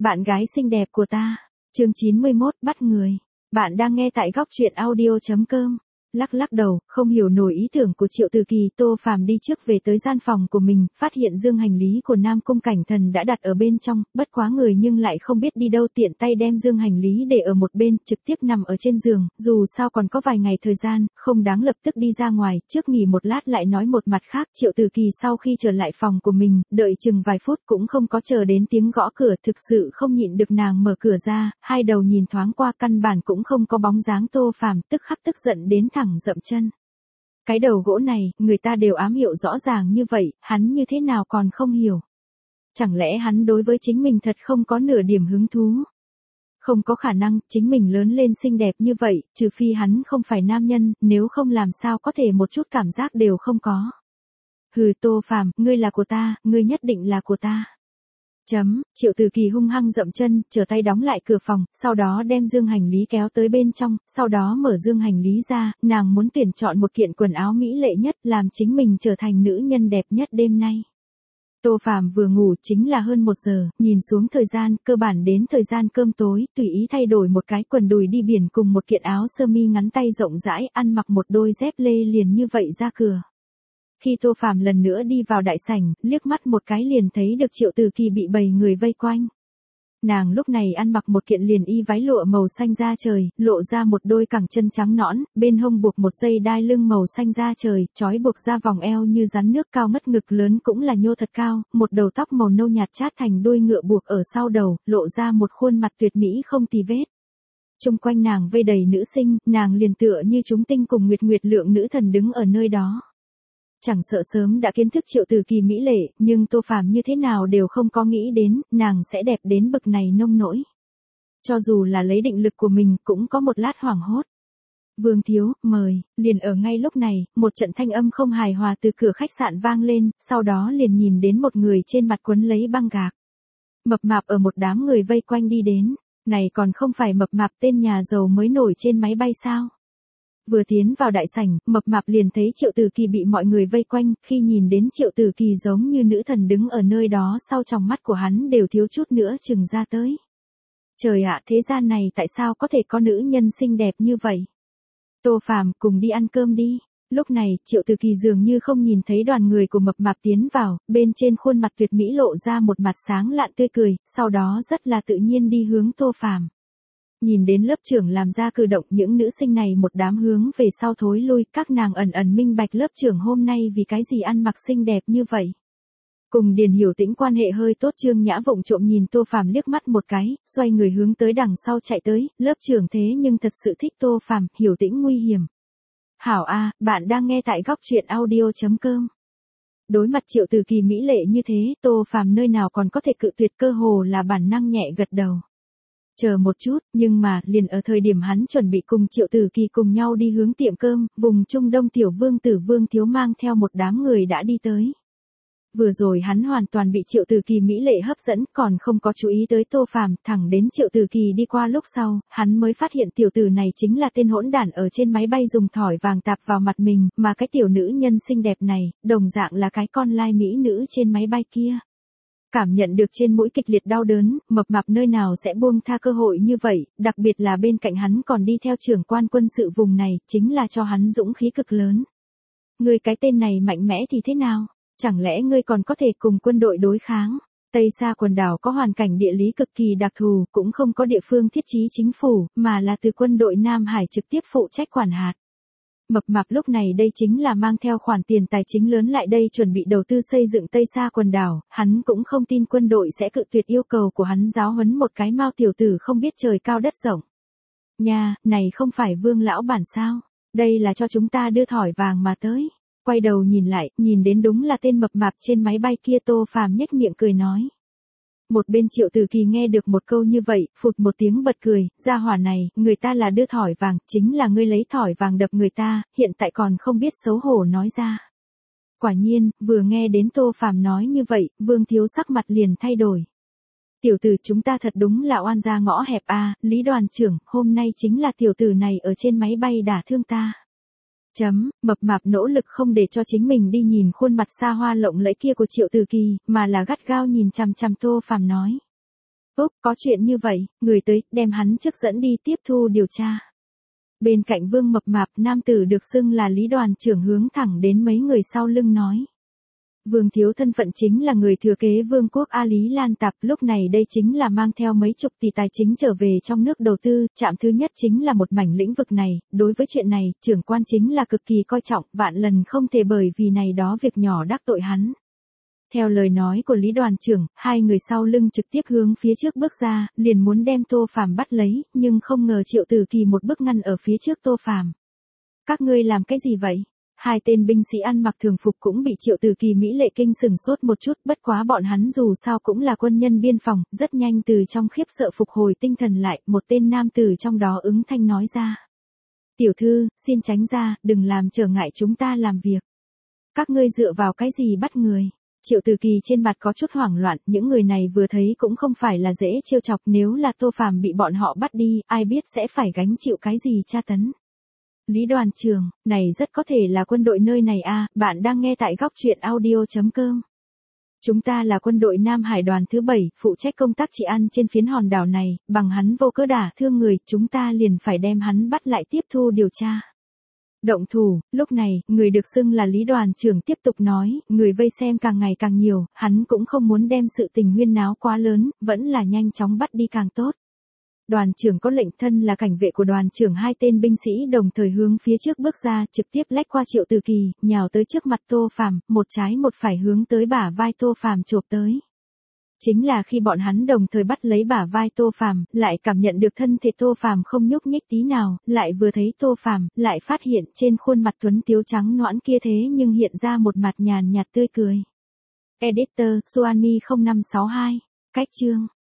Bạn gái xinh đẹp của ta. Chương 91, bắt người. Bạn đang nghe tại góc truyện audio.com. Lắc lắc đầu, không hiểu nổi ý tưởng của Triệu Từ Kỳ. Tô Phàm đi trước về tới gian phòng của mình, phát hiện dương hành lý của Nam Cung Cảnh Thần đã đặt ở bên trong, bất quá người nhưng lại không biết đi đâu, tiện tay đem dương hành lý để ở một bên, trực tiếp nằm ở trên giường, dù sao còn có vài ngày thời gian, không đáng lập tức đi ra ngoài, trước nghỉ một lát lại nói. Một mặt khác, Triệu Từ Kỳ sau khi trở lại phòng của mình, đợi chừng vài phút cũng không có chờ đến tiếng gõ cửa, thực sự không nhịn được nàng mở cửa ra, hai đầu nhìn thoáng qua căn bản cũng không có bóng dáng Tô Phàm, tức khắc tức giận đến thẳng dậm chân. Cái đầu gỗ này, người ta đều ám hiệu rõ ràng như vậy, hắn như thế nào còn không hiểu? Chẳng lẽ hắn đối với chính mình thật không có nửa điểm hứng thú? Không có khả năng, chính mình lớn lên xinh đẹp như vậy, trừ phi hắn không phải nam nhân, nếu không làm sao có thể một chút cảm giác đều không có. Hừ, Tô Phàm, ngươi là của ta, ngươi nhất định là của ta. Triệu Từ Kỳ hung hăng dậm chân, trở tay đóng lại cửa phòng, sau đó đem dương hành lý kéo tới bên trong, sau đó mở dương hành lý ra, nàng muốn tuyển chọn một kiện quần áo mỹ lệ nhất, làm chính mình trở thành nữ nhân đẹp nhất đêm nay. Tô Phàm vừa ngủ chính là hơn 1 giờ, nhìn xuống thời gian, cơ bản đến thời gian cơm tối, tùy ý thay đổi một cái quần đùi đi biển cùng một kiện áo sơ mi ngắn tay rộng rãi, ăn mặc một đôi dép lê liền như vậy ra cửa. Khi Tô Phàm lần nữa đi vào đại sảnh, liếc mắt một cái liền thấy được Triệu Từ Kỳ bị bầy người vây quanh. Nàng lúc này ăn mặc một kiện liền y váy lụa màu xanh da trời, lộ ra một đôi cẳng chân trắng nõn, bên hông buộc một dây đai lưng màu xanh da trời, trói buộc ra vòng eo như rắn nước, cao mất ngực lớn cũng là nhô thật cao, một đầu tóc màu nâu nhạt chát thành đuôi ngựa buộc ở sau đầu, lộ ra một khuôn mặt tuyệt mỹ không tì vết. Chung quanh nàng vây đầy nữ sinh, nàng liền tựa như chúng tinh cùng nguyệt nguyệt lượng nữ thần đứng ở nơi đó. Chẳng sợ sớm đã kiến thức Triệu Từ Kỳ mỹ lệ, nhưng Tô Phàm như thế nào đều không có nghĩ đến, nàng sẽ đẹp đến bậc này nông nỗi. Cho dù là lấy định lực của mình, cũng có một lát hoảng hốt. Vương thiếu, mời, liền ở ngay lúc này, một trận thanh âm không hài hòa từ cửa khách sạn vang lên, sau đó liền nhìn đến một người trên mặt quấn lấy băng gạc. Mập mạp ở một đám người vây quanh đi đến, này còn không phải mập mạp tên nhà giàu mới nổi trên máy bay sao? Vừa tiến vào đại sảnh, mập mạp liền thấy Triệu Từ Kỳ bị mọi người vây quanh, khi nhìn đến Triệu Từ Kỳ giống như nữ thần đứng ở nơi đó, sau tròng mắt của hắn đều thiếu chút nữa chừng ra tới. Trời ạ, thế gian này tại sao có thể có nữ nhân xinh đẹp như vậy? Tô Phàm, cùng đi ăn cơm đi. Lúc này, Triệu Từ Kỳ dường như không nhìn thấy đoàn người của mập mạp tiến vào, bên trên khuôn mặt tuyệt mỹ lộ ra một mặt sáng lạn tươi cười, sau đó rất là tự nhiên đi hướng Tô Phàm. Nhìn đến lớp trưởng làm ra cử động, những nữ sinh này một đám hướng về sau thối lui, các nàng ẩn ẩn minh bạch lớp trưởng hôm nay vì cái gì ăn mặc xinh đẹp như vậy. Cùng Điền Hiểu Tĩnh quan hệ hơi tốt, Trương Nhã vụng trộm nhìn Tô Phàm liếc mắt một cái, xoay người hướng tới đằng sau chạy tới, lớp trưởng thế nhưng thật sự thích Tô Phàm, Hiểu Tĩnh nguy hiểm. Hảo a, bạn đang nghe tại góc truyện audio.com. Đối mặt Triệu Từ Kỳ mỹ lệ như thế, Tô Phàm nơi nào còn có thể cự tuyệt, cơ hồ là bản năng nhẹ gật đầu. Chờ một chút, nhưng mà, liền ở thời điểm hắn chuẩn bị cùng Triệu Từ Kỳ cùng nhau đi hướng tiệm cơm, vùng Trung Đông tiểu vương tử Vương Thiếu mang theo một đám người đã đi tới. Vừa rồi hắn hoàn toàn bị Triệu Từ Kỳ mỹ lệ hấp dẫn, còn không có chú ý tới Tô Phàm, thẳng đến Triệu Từ Kỳ đi qua lúc sau, hắn mới phát hiện tiểu tử này chính là tên hỗn đản ở trên máy bay dùng thỏi vàng tạp vào mặt mình, mà cái tiểu nữ nhân xinh đẹp này, đồng dạng là cái con lai mỹ nữ trên máy bay kia. Cảm nhận được trên mũi kịch liệt đau đớn, mập mạp nơi nào sẽ buông tha cơ hội như vậy, đặc biệt là bên cạnh hắn còn đi theo trưởng quan quân sự vùng này, chính là cho hắn dũng khí cực lớn. Ngươi cái tên này mạnh mẽ thì thế nào? Chẳng lẽ ngươi còn có thể cùng quân đội đối kháng? Tây Sa quần đảo có hoàn cảnh địa lý cực kỳ đặc thù, cũng không có địa phương thiết chí chính phủ, mà là từ quân đội Nam Hải trực tiếp phụ trách quản hạt. Mập mạp lúc này đây chính là mang theo khoản tiền tài chính lớn lại đây chuẩn bị đầu tư xây dựng Tây Sa quần đảo, hắn cũng không tin quân đội sẽ cự tuyệt yêu cầu của hắn giáo huấn một cái mao tiểu tử không biết trời cao đất rộng. Nha, này không phải Vương lão bản sao? Đây là cho chúng ta đưa thỏi vàng mà tới. Quay đầu nhìn lại, nhìn đến đúng là tên mập mạp trên máy bay kia. Tô Phàm nhếch miệng cười nói. Một bên Triệu Từ Kỳ nghe được một câu như vậy, phụt một tiếng bật cười, gia hỏa này, người ta là đưa thỏi vàng, chính là ngươi lấy thỏi vàng đập người ta, hiện tại còn không biết xấu hổ nói ra. Quả nhiên, vừa nghe đến Tô Phàm nói như vậy, Vương Thiếu sắc mặt liền thay đổi. Tiểu tử, chúng ta thật đúng là oan gia ngõ hẹp a, Lý đoàn trưởng, hôm nay chính là tiểu tử này ở trên máy bay đả thương ta. Mập mạp nỗ lực không để cho chính mình đi nhìn khuôn mặt xa hoa lộng lẫy kia của Triệu Từ Kỳ, mà là gắt gao nhìn chằm chằm Tô Phàm nói. Úc, có chuyện như vậy, người tới, đem hắn trước dẫn đi tiếp thu điều tra. Bên cạnh Vương mập mạp, nam tử được xưng là Lý đoàn trưởng hướng thẳng đến mấy người sau lưng nói. Vương thiếu thân phận chính là người thừa kế vương quốc A Lý Lan Tạp, lúc này đây chính là mang theo mấy chục tỷ tài chính trở về trong nước đầu tư, trạm thứ nhất chính là một mảnh lĩnh vực này, đối với chuyện này, trưởng quan chính là cực kỳ coi trọng, vạn lần không thể bởi vì này đó việc nhỏ đắc tội hắn. Theo lời nói của Lý đoàn trưởng, hai người sau lưng trực tiếp hướng phía trước bước ra, liền muốn đem Tô Phàm bắt lấy, nhưng không ngờ Triệu Tử Kỳ một bước ngăn ở phía trước Tô Phàm. Các ngươi làm cái gì vậy? Hai tên binh sĩ ăn mặc thường phục cũng bị Triệu Tử Kỳ mỹ lệ kinh sửng sốt một chút, bất quá bọn hắn dù sao cũng là quân nhân biên phòng, rất nhanh từ trong khiếp sợ phục hồi tinh thần lại, một tên nam tử trong đó ứng thanh nói ra. Tiểu thư, xin tránh ra, đừng làm trở ngại chúng ta làm việc. Các ngươi dựa vào cái gì bắt người? Triệu Tử Kỳ trên mặt có chút hoảng loạn, những người này vừa thấy cũng không phải là dễ trêu chọc, nếu là Tô Phàm bị bọn họ bắt đi, ai biết sẽ phải gánh chịu cái gì tra tấn. Lý đoàn trưởng, này rất có thể là quân đội nơi này a, bạn đang nghe tại góc truyện audio.com. Chúng ta là quân đội Nam Hải đoàn thứ 7, phụ trách công tác trị an trên phiến hòn đảo này, bằng hắn vô cớ đả thương người, chúng ta liền phải đem hắn bắt lại tiếp thu điều tra. Động thủ, lúc này, người được xưng là Lý đoàn trưởng tiếp tục nói, người vây xem càng ngày càng nhiều, hắn cũng không muốn đem sự tình huyên náo quá lớn, vẫn là nhanh chóng bắt đi càng tốt. Đoàn trưởng có lệnh, thân là cảnh vệ của đoàn trưởng, hai tên binh sĩ đồng thời hướng phía trước bước ra, trực tiếp lách qua Triệu Tử Kỳ, nhào tới trước mặt Tô Phàm, một trái một phải hướng tới bả vai Tô Phàm chộp tới. Chính là khi bọn hắn đồng thời bắt lấy bả vai Tô Phàm, lại cảm nhận được thân thể Tô Phàm không nhúc nhích tí nào, lại vừa thấy Tô Phàm, lại phát hiện trên khuôn mặt tuấn tiếu trắng nõn kia thế nhưng hiện ra một mặt nhàn nhạt tươi cười. Editor, Suanmi 0562, cách chương.